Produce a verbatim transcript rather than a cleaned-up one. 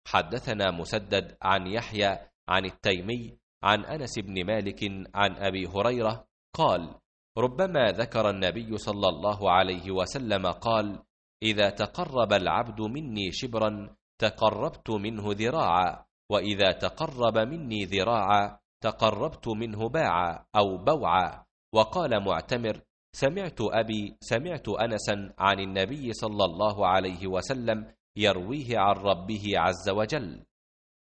حدثنا مسدد عن يحيى عن التيمي عن أنس بن مالك عن أبي هريرة قال: ربما ذكر النبي صلى الله عليه وسلم قال: إذا تقرب العبد مني شبرا تقربت منه ذراعا، وإذا تقرب مني ذراعا تقربت منه باعا أو بوعا. وقال معتمر: سمعت أبي سمعت أنسا عن النبي صلى الله عليه وسلم يرويه عن ربه عز وجل.